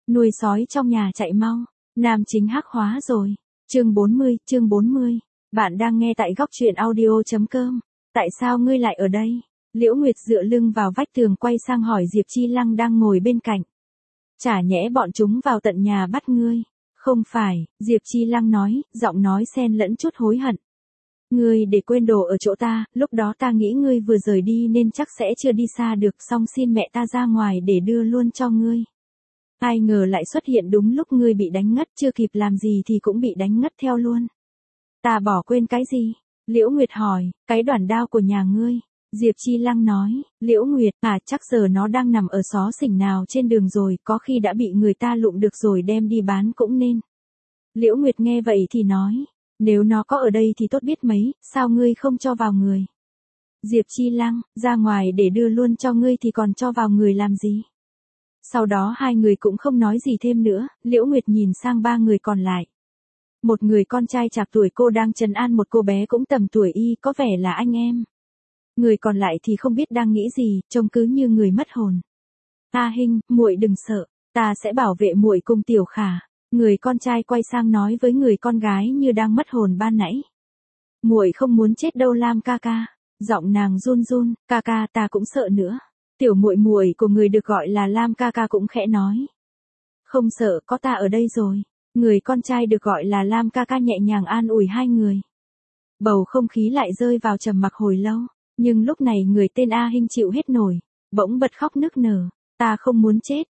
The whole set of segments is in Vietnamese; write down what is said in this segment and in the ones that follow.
nuôi sói trong nhà chạy mau. Nam chính hắc hóa rồi. Chương 40. Bạn đang nghe tại góc truyện audio.com. Tại sao ngươi lại ở đây? Liễu Nguyệt dựa lưng vào vách tường quay sang hỏi Diệp Chi Lăng đang ngồi bên cạnh. Chả nhẽ bọn chúng vào tận nhà bắt ngươi? Không phải, Diệp Chi Lăng nói, giọng nói xen lẫn chút hối hận. Ngươi để quên đồ ở chỗ ta, lúc đó ta nghĩ ngươi vừa rời đi nên chắc sẽ chưa đi xa được, xong xin mẹ ta ra ngoài để đưa luôn cho ngươi. Ai ngờ lại xuất hiện đúng lúc ngươi bị đánh ngất, chưa kịp làm gì thì cũng bị đánh ngất theo luôn. Ta bỏ quên cái gì? Liễu Nguyệt hỏi, cái đoản đao của nhà ngươi. Diệp Chi Lăng nói, Liễu Nguyệt, chắc giờ nó đang nằm ở xó xỉnh nào trên đường rồi, có khi đã bị người ta lụm được rồi đem đi bán cũng nên. Liễu Nguyệt nghe vậy thì nói, nếu nó có ở đây thì tốt biết mấy, sao ngươi không cho vào người? Diệp Chi Lăng, ra ngoài để đưa luôn cho ngươi thì còn cho vào người làm gì? Sau đó hai người cũng không nói gì thêm nữa, Liễu Nguyệt nhìn sang ba người còn lại. Một người con trai chạc tuổi cô đang trấn an một cô bé cũng tầm tuổi y, có vẻ là anh em. Người còn lại thì không biết đang nghĩ gì, trông cứ như người mất hồn. A Hinh, muội đừng sợ, ta sẽ bảo vệ muội cùng Tiểu Khả. Người con trai quay sang nói với người con gái như đang mất hồn ban nãy. Muội không muốn chết đâu Lam ca ca. Giọng nàng run run, ca ca ta cũng sợ nữa. Tiểu muội muội của người được gọi là Lam ca ca cũng khẽ nói. Không sợ, có ta ở đây rồi. Người con trai được gọi là Lam ca ca nhẹ nhàng an ủi hai người. Bầu không khí lại rơi vào trầm mặc hồi lâu, nhưng lúc này người tên A Hinh chịu hết nổi, bỗng bật khóc nức nở. Ta không muốn chết,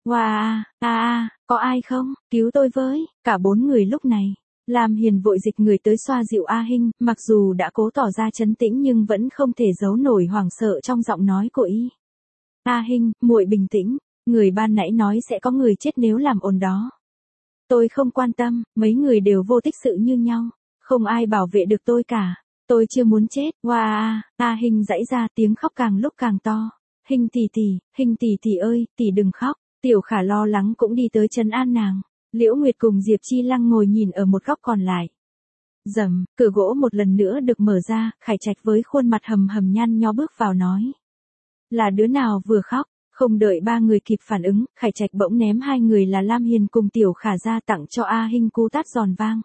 có ai không, cứu tôi với, cả bốn người lúc này. Lam Hiền vội dịch người tới xoa dịu A Hinh, mặc dù đã cố tỏ ra trấn tĩnh nhưng vẫn không thể giấu nổi hoảng sợ trong giọng nói của y. A Hinh, muội bình tĩnh, người ban nãy nói sẽ có người chết nếu làm ồn đó. Tôi không quan tâm, mấy người đều vô tích sự như nhau, không ai bảo vệ được tôi cả, tôi chưa muốn chết, A Hinh giãy ra tiếng khóc càng lúc càng to. Hinh tỷ tỷ ơi, tỷ đừng khóc. Tiểu Khả lo lắng cũng đi tới trấn an nàng. Liễu Nguyệt cùng Diệp Chi Lăng ngồi nhìn ở một góc còn lại. Rầm, cửa gỗ một lần nữa được mở ra, Khải Trạch với khuôn mặt hầm hầm nhăn nho bước vào nói. Là đứa nào vừa khóc? Không đợi ba người kịp phản ứng, Khải Trạch bỗng ném hai người là Lam Hiền cùng Tiểu Khả ra tặng cho A Hinh cú tát giòn vang.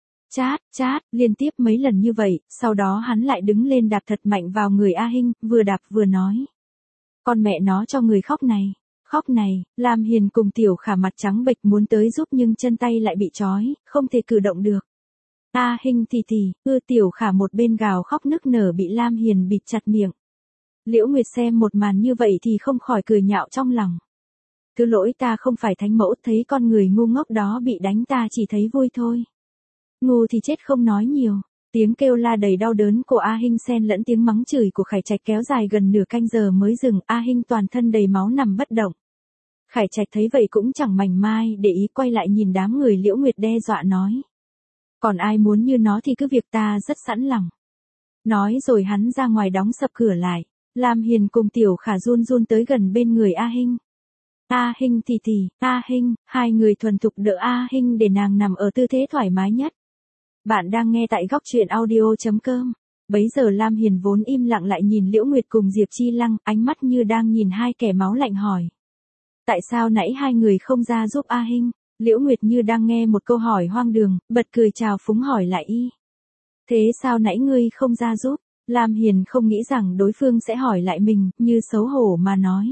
Chát, liên tiếp mấy lần như vậy, sau đó hắn lại đứng lên đạp thật mạnh vào người A Hinh, vừa đạp vừa nói. Con mẹ nó cho người khóc này, Lam Hiền cùng Tiểu Khả mặt trắng bệch muốn tới giúp nhưng chân tay lại bị trói, không thể cử động được. A Hinh tỷ, Tiểu Khả một bên gào khóc nức nở bị Lam Hiền bịt chặt miệng. Liễu Nguyệt xem một màn như vậy thì không khỏi cười nhạo trong lòng. Thứ lỗi ta không phải thánh mẫu, thấy con người ngu ngốc đó bị đánh ta chỉ thấy vui thôi. Ngu thì chết không nói nhiều. Tiếng kêu la đầy đau đớn của A Hinh xen lẫn tiếng mắng chửi của Khải Trạch kéo dài gần nửa canh giờ mới dừng. A Hinh toàn thân đầy máu nằm bất động. Khải Trạch thấy vậy cũng chẳng mảnh mai để ý, quay lại nhìn đám người. Liễu Nguyệt đe dọa nói. Còn ai muốn như nó thì cứ việc, ta rất sẵn lòng. Nói rồi hắn ra ngoài đóng sập cửa lại. Lam Hiền cùng Tiểu Khả run run tới gần bên người A Hinh. A Hinh tỷ, A Hinh, hai người thuần thục đỡ A Hinh để nàng nằm ở tư thế thoải mái nhất. Bạn đang nghe tại góc truyện audio.com. Bấy giờ Lam Hiền vốn im lặng lại nhìn Liễu Nguyệt cùng Diệp Chi Lăng, ánh mắt như đang nhìn hai kẻ máu lạnh hỏi. Tại sao nãy hai người không ra giúp A Hinh? Liễu Nguyệt như đang nghe một câu hỏi hoang đường, bật cười chào phúng hỏi lại y. Thế sao nãy ngươi không ra giúp? Lam Hiền không nghĩ rằng đối phương sẽ hỏi lại mình, như xấu hổ mà nói.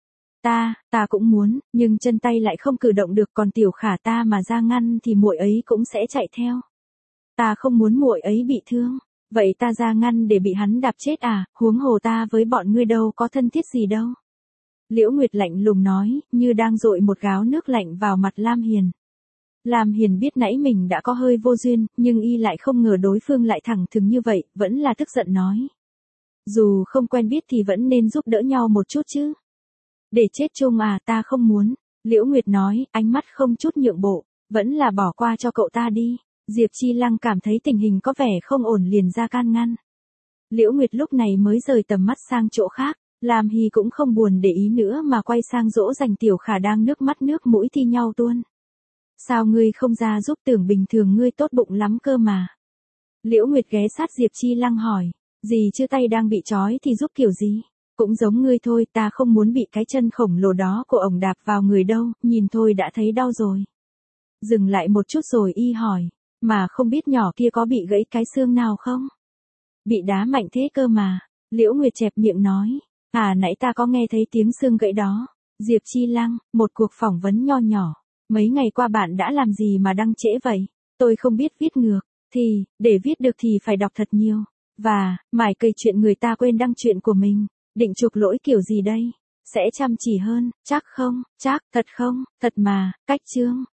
Ta cũng muốn, nhưng chân tay lại không cử động được, còn Tiểu Khả ta mà ra ngăn thì muội ấy cũng sẽ chạy theo. Ta không muốn muội ấy bị thương, vậy ta ra ngăn để bị hắn đạp chết à, huống hồ ta với bọn ngươi đâu có thân thiết gì đâu. Liễu Nguyệt lạnh lùng nói, như đang dội một gáo nước lạnh vào mặt Lam Hiền. Lam Hiền biết nãy mình đã có hơi vô duyên, nhưng y lại không ngờ đối phương lại thẳng thừng như vậy, vẫn là tức giận nói. Dù không quen biết thì vẫn nên giúp đỡ nhau một chút chứ. Để chết chung à, ta không muốn. Liễu Nguyệt nói, ánh mắt không chút nhượng bộ, vẫn là bỏ qua cho cậu ta đi. Diệp Chi Lăng cảm thấy tình hình có vẻ không ổn liền ra can ngăn. Liễu Nguyệt lúc này mới rời tầm mắt sang chỗ khác, Lam Hy cũng không buồn để ý nữa mà quay sang dỗ dành Tiểu Khả đang nước mắt nước mũi thi nhau tuôn. Sao ngươi không ra giúp, tưởng bình thường ngươi tốt bụng lắm cơ mà. Liễu Nguyệt ghé sát Diệp Chi Lăng hỏi, gì chưa tay đang bị trói thì giúp kiểu gì? Cũng giống ngươi thôi, ta không muốn bị cái chân khổng lồ đó của ổng đạp vào người đâu, nhìn thôi đã thấy đau rồi. Dừng lại một chút rồi y hỏi, mà không biết nhỏ kia có bị gãy cái xương nào không? Bị đá mạnh thế cơ mà. Liễu Nguyệt chẹp miệng nói, nãy ta có nghe thấy tiếng xương gãy đó. Diệp Chi Lăng, một cuộc phỏng vấn nho nhỏ. Mấy ngày qua bạn đã làm gì mà đăng trễ vậy? Tôi không biết viết ngược, để viết được thì phải đọc thật nhiều. Và, mải cây chuyện người ta quên đăng chuyện của mình. Định chuộc lỗi kiểu gì đây? Sẽ chăm chỉ hơn, chắc không? Chắc, thật không? Thật mà, cách chương.